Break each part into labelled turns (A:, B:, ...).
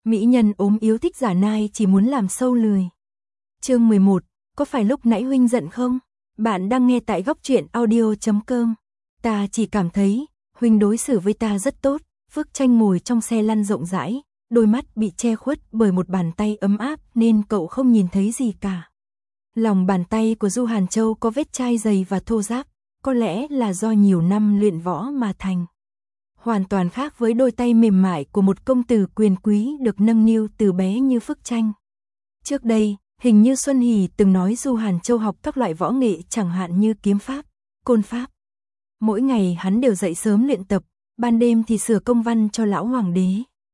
A: Mỹ nhân ốm yếu thích giả nai chỉ muốn làm sâu lười. Chương 11, có phải lúc nãy huynh giận không? Bạn đang nghe tại góc truyện audio.com. Ta chỉ cảm thấy, huynh đối xử với ta rất tốt. Phước Tranh ngồi trong xe lăn rộng rãi, đôi mắt bị che khuất bởi một bàn tay ấm áp nên cậu không nhìn thấy gì cả. Lòng bàn tay của Du Hàn Châu có vết chai dày và thô ráp, có lẽ là do nhiều năm luyện võ mà thành. Hoàn toàn khác với đôi tay mềm mại của một công tử quyền quý được nâng niu từ bé như Phước Tranh. Trước đây, hình như Xuân Hỷ từng nói Du Hàn Châu học các loại võ nghệ chẳng hạn như kiếm pháp, côn pháp. Mỗi ngày hắn đều dậy sớm luyện tập, ban đêm thì sửa công văn cho lão hoàng đế.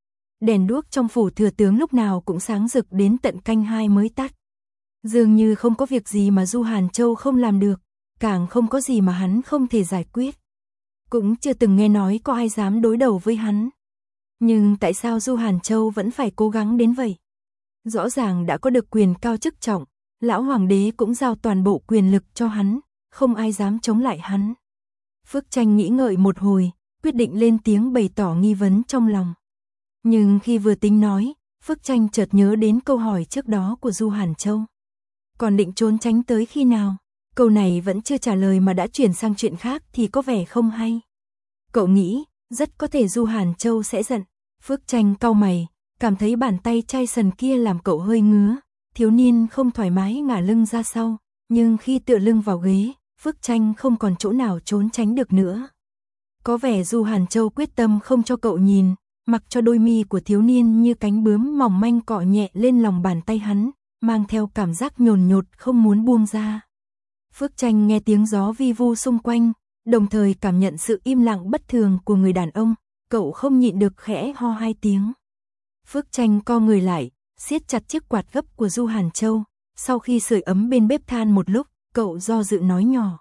A: Đèn đuốc trong phủ thừa tướng lúc nào cũng sáng rực đến tận canh 2 mới tắt. Dường như không có việc gì mà Du Hàn Châu không làm được, càng không có gì mà hắn không thể giải quyết. Cũng chưa từng nghe nói có ai dám đối đầu với hắn. Nhưng tại sao Du Hàn Châu vẫn phải cố gắng đến vậy? Rõ ràng đã có được quyền cao chức trọng, lão hoàng đế cũng giao toàn bộ quyền lực cho hắn, không ai dám chống lại hắn. Phước Tranh nghĩ ngợi một hồi, quyết định lên tiếng bày tỏ nghi vấn trong lòng. Nhưng khi vừa tính nói, Phước Tranh chợt nhớ đến câu hỏi trước đó của Du Hàn Châu. Còn định trốn tránh tới khi nào? Câu này vẫn chưa trả lời mà đã chuyển sang chuyện khác thì có vẻ không hay. Cậu nghĩ, rất có thể Du Hàn Châu sẽ giận. Phước Tranh cau mày, cảm thấy bàn tay chai sần kia làm cậu hơi ngứa. Thiếu niên không thoải mái ngả lưng ra sau, nhưng khi tựa lưng vào ghế, Phước Tranh không còn chỗ nào trốn tránh được nữa. Có vẻ Du Hàn Châu quyết tâm không cho cậu nhìn, mặc cho đôi mi của thiếu niên như cánh bướm mỏng manh cọ nhẹ lên lòng bàn tay hắn, mang theo cảm giác nhồn nhột không muốn buông ra. Phước Tranh nghe tiếng gió vi vu xung quanh, đồng thời cảm nhận sự im lặng bất thường của người đàn ông, cậu không nhịn được khẽ ho 2 tiếng. Phước Tranh co người lại, siết chặt chiếc quạt gấp của Du Hàn Châu, sau khi sưởi ấm bên bếp than một lúc, cậu do dự nói nhỏ.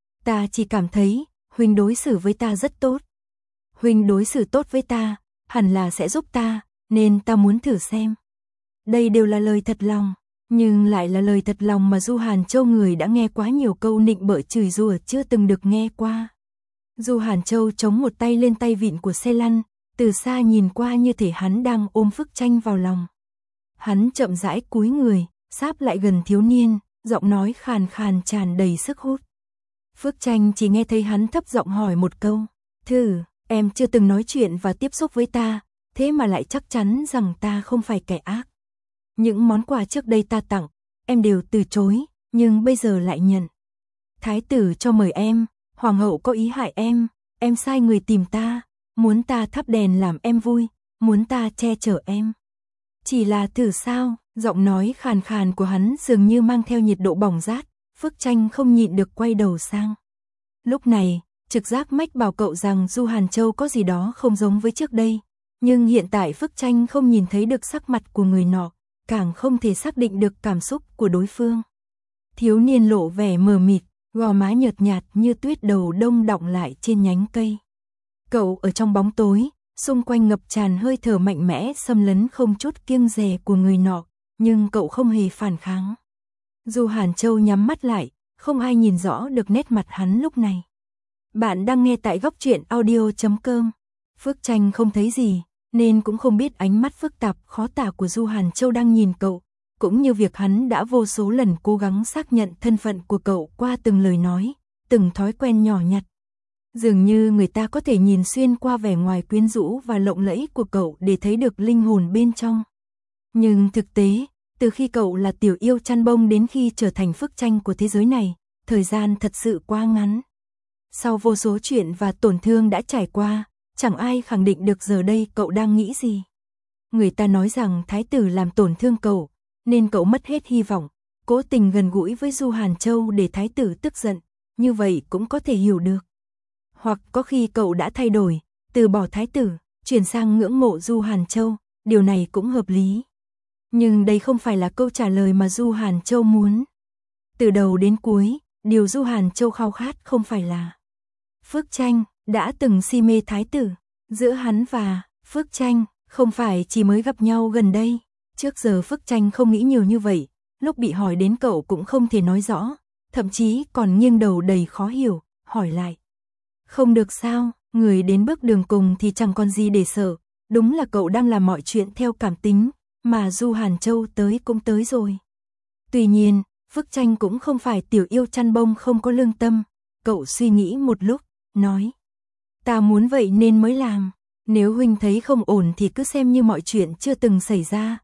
A: Ta chỉ cảm thấy, huynh đối xử với ta rất tốt. Huynh đối xử tốt với ta, hẳn là sẽ giúp ta, nên ta muốn thử xem. Đây đều là lời thật lòng, nhưng lại là lời thật lòng mà Du Hàn Châu người đã nghe quá nhiều câu nịnh bợ chửi rủa chưa từng được nghe qua. Du Hàn Châu chống một tay lên tay vịn của xe lăn, từ xa nhìn qua như thể hắn đang ôm Phước Tranh vào lòng. Hắn chậm rãi cúi người, sáp lại gần thiếu niên, giọng nói khàn khàn tràn đầy sức hút. Phước Tranh chỉ nghe thấy hắn thấp giọng hỏi một câu, thử, em chưa từng nói chuyện và tiếp xúc với ta, thế mà lại chắc chắn rằng ta không phải kẻ ác. Những món quà trước đây ta tặng, em đều từ chối, nhưng bây giờ lại nhận. Thái tử cho mời em, hoàng hậu có ý hại em sai người tìm ta, muốn ta thắp đèn làm em vui, muốn ta che chở em. Chỉ là thử sao, giọng nói khàn khàn của hắn dường như mang theo nhiệt độ bỏng rát, Phước Tranh không nhịn được quay đầu sang. Lúc này, trực giác mách bảo cậu rằng Du Hàn Châu có gì đó không giống với trước đây, nhưng hiện tại Phước Tranh không nhìn thấy được sắc mặt của người nọ, càng không thể xác định được cảm xúc của đối phương. Thiếu niên lộ vẻ mờ mịt, gò má nhợt nhạt như tuyết đầu đông đọng lại trên nhánh cây. Cậu ở trong bóng tối, xung quanh ngập tràn hơi thở mạnh mẽ xâm lấn không chút kiêng dè của người nọ, nhưng cậu không hề phản kháng. Du Hàn Châu nhắm mắt lại, không ai nhìn rõ được nét mặt hắn lúc này. Bạn đang nghe tại góc truyện audio.com. Phước Tranh không thấy gì, nên cũng không biết ánh mắt phức tạp khó tả của Du Hàn Châu đang nhìn cậu, cũng như việc hắn đã vô số lần cố gắng xác nhận thân phận của cậu qua từng lời nói, từng thói quen nhỏ nhặt. Dường như người ta có thể nhìn xuyên qua vẻ ngoài quyến rũ và lộng lẫy của cậu để thấy được linh hồn bên trong. Nhưng thực tế, từ khi cậu là tiểu yêu chăn bông đến khi trở thành Phước Tranh của thế giới này, thời gian thật sự quá ngắn. Sau vô số chuyện và tổn thương đã trải qua, chẳng ai khẳng định được giờ đây cậu đang nghĩ gì. Người ta nói rằng thái tử làm tổn thương cậu, nên cậu mất hết hy vọng, cố tình gần gũi với Du Hàn Châu để thái tử tức giận, như vậy cũng có thể hiểu được. Hoặc có khi cậu đã thay đổi, từ bỏ thái tử, chuyển sang ngưỡng mộ Du Hàn Châu, điều này cũng hợp lý. Nhưng đây không phải là câu trả lời mà Du Hàn Châu muốn. Từ đầu đến cuối, điều Du Hàn Châu khao khát không phải là Phước Tranh đã từng si mê thái tử. Giữa hắn và Phước Tranh không phải chỉ mới gặp nhau gần đây. Trước giờ Phước Tranh không nghĩ nhiều như vậy, lúc bị hỏi đến cậu cũng không thể nói rõ, thậm chí còn nghiêng đầu đầy khó hiểu, hỏi lại. Không được sao, người đến bước đường cùng thì chẳng còn gì để sợ, đúng là cậu đang làm mọi chuyện theo cảm tính, mà Du Hàn Châu tới cũng tới rồi. Tuy nhiên, Phước Tranh cũng không phải tiểu yêu chăn bông không có lương tâm, cậu suy nghĩ một lúc, nói. Ta muốn vậy nên mới làm, nếu huynh thấy không ổn thì cứ xem như mọi chuyện chưa từng xảy ra,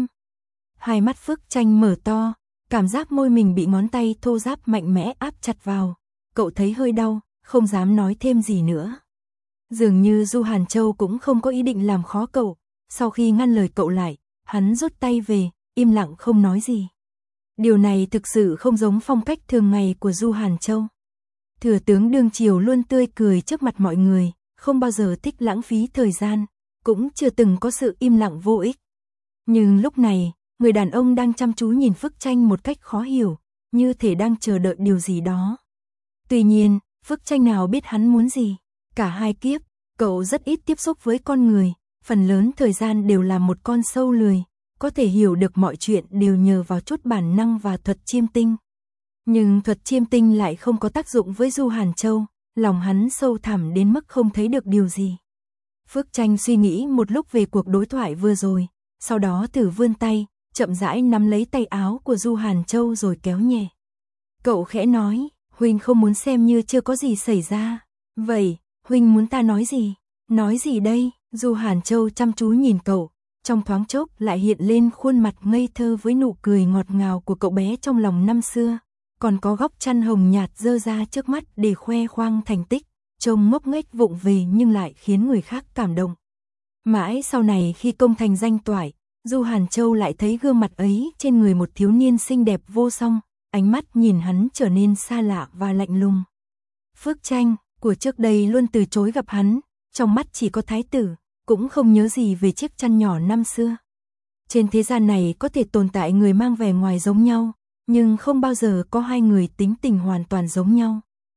A: Hai mắt Phước Tranh mở to, cảm giác môi mình bị ngón tay thô ráp mạnh mẽ áp chặt vào, cậu thấy hơi đau, không dám nói thêm gì nữa. Dường như Du Hàn Châu cũng không có ý định làm khó cậu, sau khi ngăn lời cậu lại, hắn rút tay về, im lặng không nói gì. Điều này thực sự không giống phong cách thường ngày của Du Hàn Châu. Thừa tướng đương triều luôn tươi cười trước mặt mọi người, không bao giờ thích lãng phí thời gian, cũng chưa từng có sự im lặng vô ích. Nhưng lúc này, người đàn ông đang chăm chú nhìn Phước Tranh một cách khó hiểu, như thể đang chờ đợi điều gì đó. Tuy nhiên, Phước Tranh nào biết hắn muốn gì. Cả hai kiếp, cậu rất ít tiếp xúc với con người, phần lớn thời gian đều là một con sâu lười, có thể hiểu được mọi chuyện đều nhờ vào chút bản năng và thuật chiêm tinh. Nhưng thuật chiêm tinh lại không có tác dụng với Du Hàn Châu, lòng hắn sâu thẳm đến mức không thấy được điều gì. Phước Tranh suy nghĩ một lúc về cuộc đối thoại vừa rồi, sau đó thử vươn tay, chậm rãi nắm lấy tay áo của Du Hàn Châu rồi kéo nhẹ. Cậu khẽ nói, huynh không muốn xem như chưa có gì xảy ra. Vậy, huynh muốn ta nói gì? Nói gì đây? Du Hàn Châu chăm chú nhìn cậu, trong thoáng chốc lại hiện lên khuôn mặt ngây thơ với nụ cười ngọt ngào của cậu bé trong lòng năm xưa, còn có góc chăn hồng nhạt dơ ra trước mắt để khoe khoang thành tích, trông ngốc nghếch vụng về nhưng lại khiến người khác cảm động. Mãi sau này khi công thành danh toại, Du Hàn Châu lại thấy gương mặt ấy trên người một thiếu niên xinh đẹp vô song, ánh mắt nhìn hắn trở nên xa lạ và lạnh lùng. Phước Tranh của trước đây luôn từ chối gặp hắn, trong mắt chỉ có thái tử, cũng không nhớ gì về chiếc chăn nhỏ năm xưa. Trên thế gian này có thể tồn tại người mang vẻ ngoài giống nhau, nhưng không bao giờ có hai người tính tình hoàn toàn giống nhau.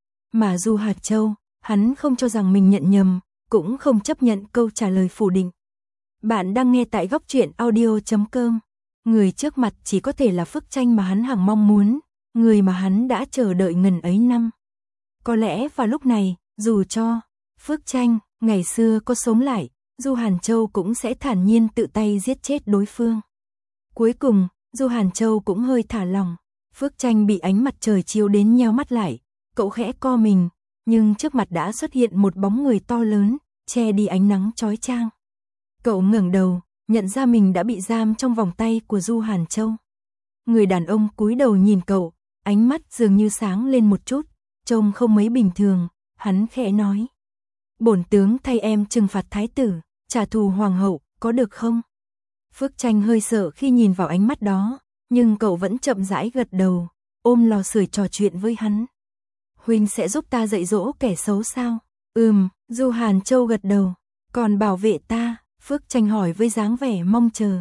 A: Mà Du Hàn Châu, hắn không cho rằng mình nhận nhầm, cũng không chấp nhận câu trả lời phủ định. Bạn đang nghe tại góc truyện audio.com. Người trước mặt chỉ có thể là Phước Tranh mà hắn hằng mong muốn, người mà hắn đã chờ đợi ngần ấy năm. Có lẽ vào lúc này, dù cho Phước Tranh ngày xưa có sống lại, Du Hàn Châu cũng sẽ thản nhiên tự tay giết chết đối phương. Cuối cùng, Du Hàn Châu cũng hơi thả lòng. Phước Tranh bị ánh mặt trời chiếu đến nheo mắt lại, cậu khẽ co mình, nhưng trước mặt đã xuất hiện một bóng người to lớn, che đi ánh nắng chói chang. Cậu ngẩng đầu, nhận ra mình đã bị giam trong vòng tay của Du Hàn Châu. Người đàn ông cúi đầu nhìn cậu, ánh mắt dường như sáng lên một chút, trông không mấy bình thường, hắn khẽ nói. Bổn tướng thay em trừng phạt thái tử, trả thù hoàng hậu, có được không? Phước Tranh hơi sợ khi nhìn vào ánh mắt đó, nhưng cậu vẫn chậm rãi gật đầu, ôm lò sưởi trò chuyện với hắn. Huynh sẽ giúp ta dạy dỗ kẻ xấu sao? Du Hàn Châu gật đầu. Còn bảo vệ ta? Phước Tranh hỏi với dáng vẻ mong chờ.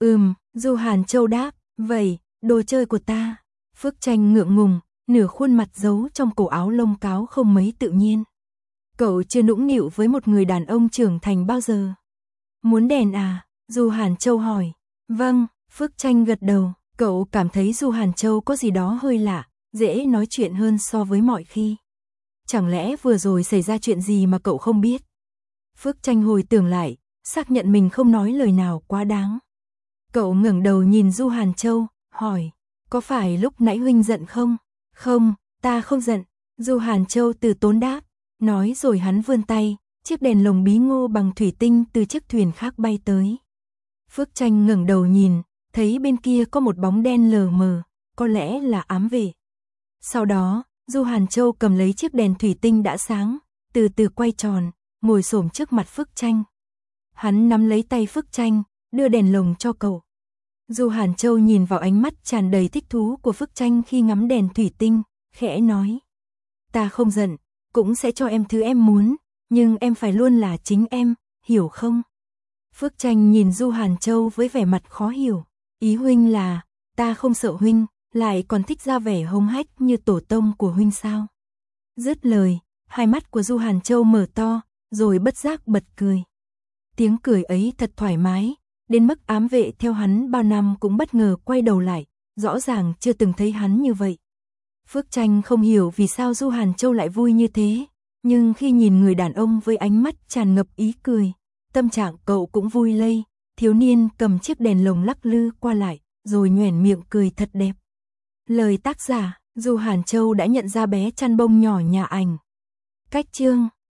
A: Du Hàn Châu đáp, vậy, đồ chơi của ta. Phước Tranh ngượng ngùng, nửa khuôn mặt giấu trong cổ áo lông cáo không mấy tự nhiên. Cậu chưa nũng nịu với một người đàn ông trưởng thành bao giờ. Muốn đèn à? Du Hàn Châu hỏi. Vâng, Phước Tranh gật đầu. Cậu cảm thấy Du Hàn Châu có gì đó hơi lạ, dễ nói chuyện hơn so với mọi khi. Chẳng lẽ vừa rồi xảy ra chuyện gì mà cậu không biết? Phước Tranh hồi tưởng lại, xác nhận mình không nói lời nào quá đáng. Cậu ngẩng đầu nhìn Du Hàn Châu, hỏi, có phải lúc nãy huynh giận không? Không, ta không giận. Du Hàn Châu từ tốn đáp, nói rồi hắn vươn tay, chiếc đèn lồng bí ngô bằng thủy tinh từ chiếc thuyền khác bay tới. Phước Tranh ngẩng đầu nhìn, thấy bên kia có một bóng đen lờ mờ, có lẽ là ám vệ. Sau đó, Du Hàn Châu cầm lấy chiếc đèn thủy tinh đã sáng, từ từ quay tròn, ngồi xổm trước mặt Phước Tranh. Hắn nắm lấy tay Phước Tranh, đưa đèn lồng cho cậu. Du Hàn Châu nhìn vào ánh mắt tràn đầy thích thú của Phước Tranh khi ngắm đèn thủy tinh, khẽ nói. Ta không giận, cũng sẽ cho em thứ em muốn, nhưng em phải luôn là chính em, hiểu không? Phước Tranh nhìn Du Hàn Châu với vẻ mặt khó hiểu. Ý huynh là, ta không sợ huynh, lại còn thích ra vẻ hống hách như tổ tông của huynh sao? Dứt lời, hai mắt của Du Hàn Châu mở to, rồi bất giác bật cười. Tiếng cười ấy thật thoải mái, đến mức ám vệ theo hắn bao năm cũng bất ngờ quay đầu lại, rõ ràng chưa từng thấy hắn như vậy. Phước Tranh không hiểu vì sao Du Hàn Châu lại vui như thế, nhưng khi nhìn người đàn ông với ánh mắt tràn ngập ý cười, tâm trạng cậu cũng vui lây, thiếu niên cầm chiếc đèn lồng lắc lư qua lại, rồi nhoẻn miệng cười thật đẹp. Lời tác giả, dù Hàn Châu đã nhận ra bé chăn bông nhỏ nhà ảnh. Cách chương